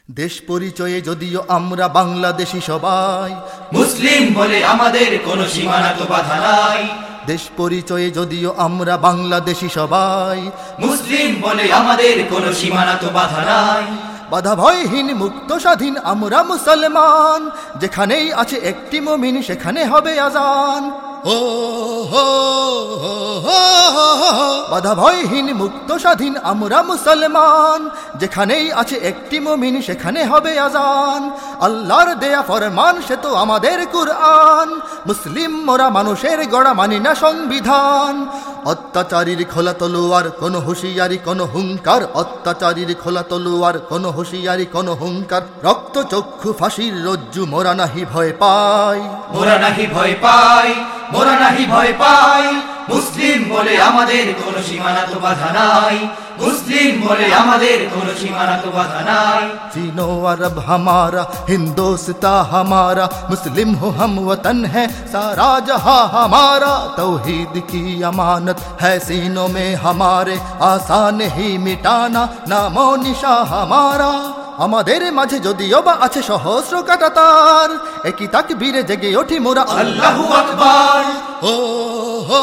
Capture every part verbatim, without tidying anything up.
দেশ পরিচয়ে যদিও আমরা বাংলাদেশী সবাই, মুসলিম বলে আমাদের কোনো সীমানা তো বাধা নাই। দেশ পরিচয়ে যদিও আমরা বাংলাদেশী সবাই, মুসলিম বলে আমাদের কোনো সীমানা তো বাধা নাই। বাধা ভয়হীন মুক্ত স্বাধীন আমরা মুসলমান, যেখানেই আছে একটি মুমিন সেখানে হবে আজান। ও হো বাধা ভয়হীন মুক্ত স্বাধীন আমরা মুসলমান, যেখানেই আছে একটি মুমিন সেখানে হবে আজান। আল্লাহর দেয়া ফরমান সে তো আমাদের কুরআন, মুসলিম মোরা মানুষের গড়া মানি না সংবিধান। অত্যাচারীর খোলা তলোয়ার কোন হুঁশিয়ারি কোন হুঙ্কার, অত্যাচারীর খোলা তলোয়ার কোন হুঁশিয়ারি কোন হুঙ্কার। রক্ত চক্ষু ফাঁসির রজ্জু মোরা নাহি ভয় পাই, মোরা নাহি ভয় পাই, মোরা নাহি ভয় পাই। মুসলিম বলে আমাদের কোনো সীমানা তো বাধা নাই, মুসলিম বলে আমাদের কোনো সীমানা তো বাধা নাই। चीनो अरब हमारा हिंदोस्तां हमारा, मुस्लिम हो हम वतन है सारा जहां हमारा। तौहीद की अमानत है सीनों में हमारे, आसान ही मिटाना नामो निशा हमारा। আমাদের মাঝে যদিও বা আছে সহস্র কাঁটাতার, একই তাকবীরে জেগে ওঠি মোরা আল্লাহু আকবার। ও হো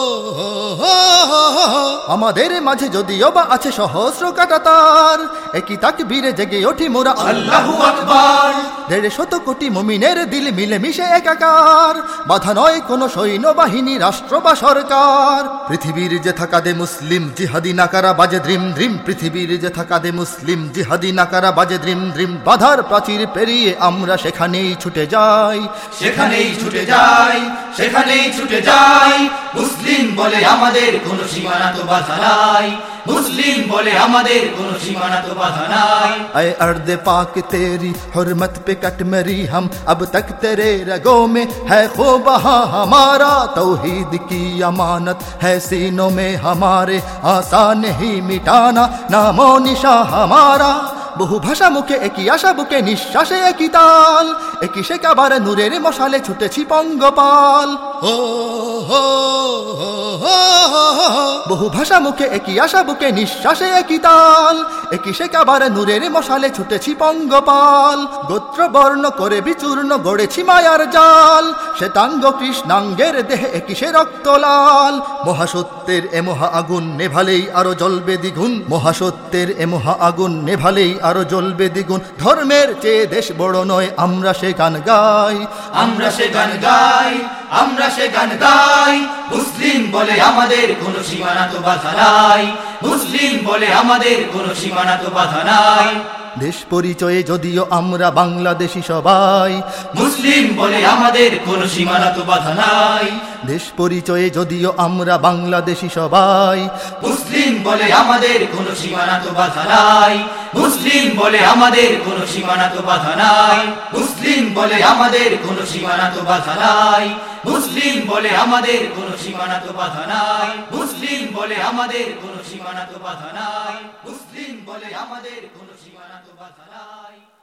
আমাদের মাঝে যদিও বা আছে সহস্র কাঁটাতার, একই তাকবীরে জেগে ওঠি মোরা আল্লাহু আকবার। দেড় শত কোটি মুমিনের দিল মিলে মিশে একাকার, বাধা নয় কোনো সৈন্যবাহিনী রাষ্ট্র বা সরকার। পৃথিবীর যে থাকাদে মুসলিম জিহাদি নাকারা বাজে দ্রিম দ্রিম, পৃথিবীর যে থাকাদে মুসলিম জিহাদি নাকারা বাজে দ্রিম দ্রিম। বাধার প্রাচীর পেরিয়ে আমরা সেখানেই ছুটে যাই, সেখানেই ছুটে যাই, সেখানেই ছুটে যাই। মুসলিম বলে আমাদের কোনো সীমানা তো বাধা নাই, মুসলিম বলে আমাদের কোনো সীমানা তো বাধা নাই। ऐ अर्द पाक तेरी हुर्मत पे कट मरी हम, अब तक तेरे रगों में है खो बहा हमारा। तौहीद की अमानत है सीनों में हमारे, आसान ही मिटाना नामो निशा हमारा। বহু ভাষা মুখে একই আশা বুকে নিঃশ্বাসে একই তাল, একই সে কাবার নূরের মশালে ছুটেছি পঙ্গপাল। ও হো বহু ভাষা মুখে একই আশা বুকে নিঃশ্বাসে একই তাল, একই সে কাবার নূরের মশালে ছুটেছি পঙ্গপাল। গোত্র বর্ণ করে বিচূর্ণ গড়েছি মায়ার জাল, শ্বেতাঙ্গ কৃষ্ণাঙ্গের দেহে একই সে রক্ত লাল। মহাসত্যের এ মহা আগুন নেভালেই আরো জ্বলবে দ্বিগুণ, মহাসত্যের এ মহা আগুন নেভালেই আরো জ্বলবে দ্বিগুণ। ধর্মের চেয়ে দেশ বড় নয় আমরা সে গান গাই, আমরা সে গান গাই, আমরা সে গান গাই। মুসলিম বলে আমাদের কোনো সীমানা তো বাধা নাই, মুসলিম বলে আমাদের কোনো সীমানা তো বাধা নাই। দেশ পরিচয়ে যদিও আমরা বাংলাদেশী সবাই, মুসলিম বলে আমাদের কোনো সীমানা তো বাধা নাই। দেশ পরিচয়ে যদিও আমরা বাংলাদেশী সবাই, মুসলিম বলে আমাদের কোনো সীমানা তো বাধা নাই, মুসলিম বলে আমাদের কোনো সীমানা তো বাধা নাই। মুসলিম বলে আমাদের কোনো সীমানা তো বাধা নাই, মুসলিম বলে আমাদের কোনো সীমানা তো বাধা নাই। মুসলিম বলে আমাদের কোনো সীমানা তো বাধা নাই, মুসলিম বলে আমাদের কোনো সীমানা তো বাধা নাই।